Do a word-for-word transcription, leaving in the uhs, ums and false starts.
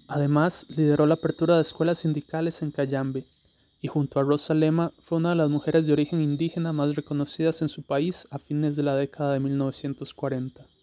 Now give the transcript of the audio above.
Además, lideró la apertura de escuelas sindicales en Cayambe, y junto a Rosa Lema fue una de las mujeres de origen indígena más reconocidas en su país a fines de la década de mil novecientos cuarenta.